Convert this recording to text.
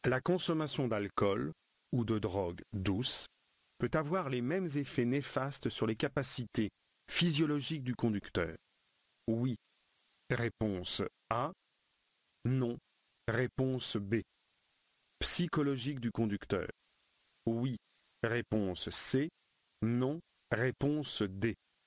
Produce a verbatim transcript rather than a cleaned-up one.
La consommation d'alcool ou de drogue douce peut avoir les mêmes effets néfastes sur les capacités physiologiques du conducteur. Oui. Réponse A. Non. Réponse B. Psychologique du conducteur. Oui. Réponse C. Non. Réponse D.